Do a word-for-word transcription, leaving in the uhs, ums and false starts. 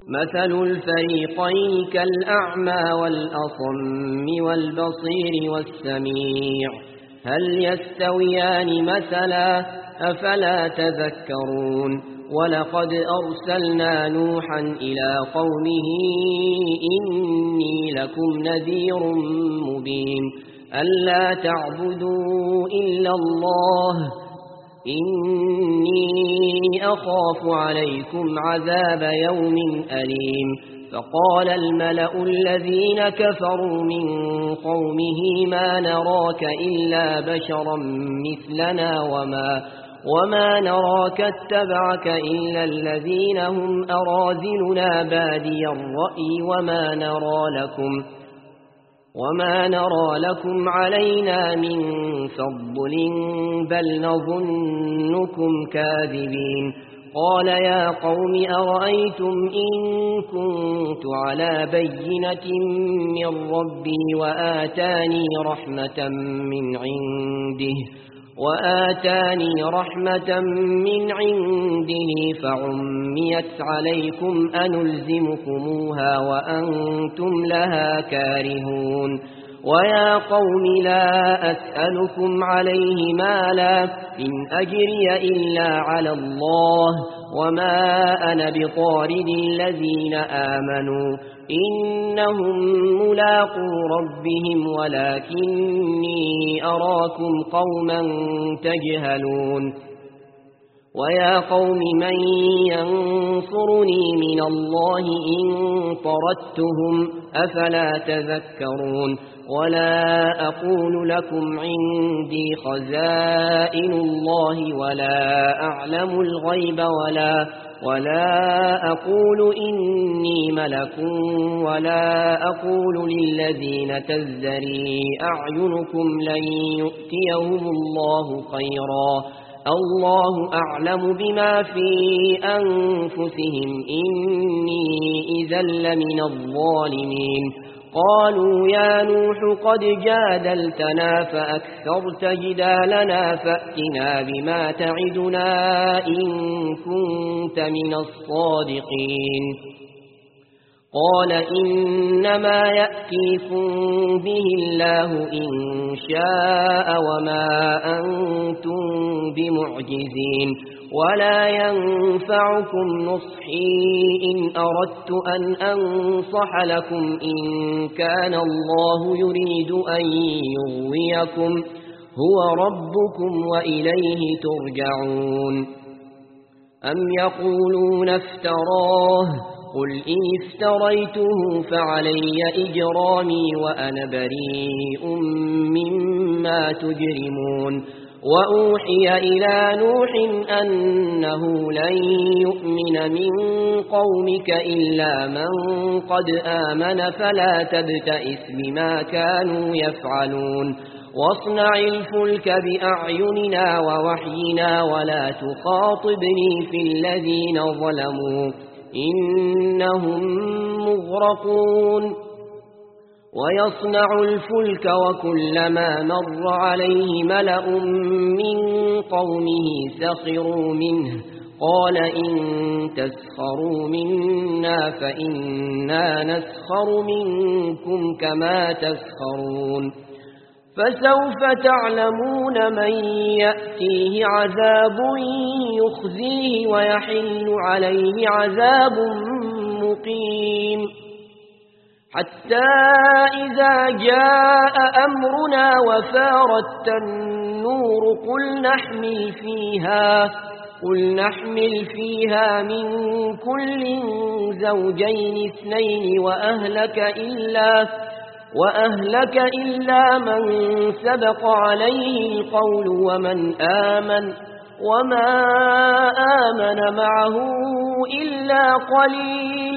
مثل الفريقين كالأعمى والأصم والبصير والسميع هل يستويان مثلا أفلا تذكرون ولقد أرسلنا نوحا إلى قومه إني لكم نذير مبين ألا تعبدوا إلا الله إني أخاف عليكم عذاب يوم أليم فقال الملأ الذين كفروا من قومه ما نراك إلا بشرا مثلنا وما, وما نراك اتبعك إلا الذين هم أراذلنا بادي الرأي وما نرى لكم وما نرى لكم علينا من فضل بل نظنكم كاذبين قال يا قوم أرأيتم إن كنت على بينة من ربي وآتاني رحمة من عنده وآتاني رحمة من عنده فعميت عليكم أنلزمكموها وأنتم لها كارهون ويا قوم لا أسألكم عليه مالا إن أجري إلا على الله وما أنا بطارد الذين آمنوا إنهم ملاقو ربهم ولكني أراكم قوما تجهلون ويا قوم من ينصرني من الله إن طردتهم أفلا تذكرون ولا أقول لكم عندي خزائن الله ولا أعلم الغيب ولا ولا أقول إني ملك ولا أقول للذين تزدري أعينكم لن يؤتيهم الله خيرا الله أعلم بما في أنفسهم إني إذا لمن الظالمين قالوا يا نوح قد جادلتنا فأكثرت جدالنا فأتنا بما تعدنا إن كنت من الصادقين قال إنما يأتيكم به الله إن شاء وما أنتم بمعجزين ولا ينفعكم نصحي إن أردت أن أنصح لكم إن كان الله يريد أن يغويكم هو ربكم وإليه ترجعون أم يقولون افتراه قل إن افتريته فعلي إجرامي وأنا بريء مما تجرمون وأوحي إلى نوح أنه لن يؤمن من قومك إلا من قد آمن فلا تبتئس بما كانوا يفعلون واصنع الفلك بأعيننا ووحينا ولا تخاطبني في الذين ظلموا إنهم مغرقون ويصنع الفلك وكلما مر عليه ملأ من قومه سخروا منه قال إن تسخروا منا فإنا نسخر منكم كما تسخرون فسوف تعلمون من يأتيه عذاب يخزيه ويحل عليه عذاب مقيم حتى إذا جاء أمرنا وفارت النور قل نحمل فيها قل نحمل فيها من كل زوجين اثنين وأهلك إلا وأهلك إلا من سبق عليه القول ومن آمن وما آمن معه إلا قليل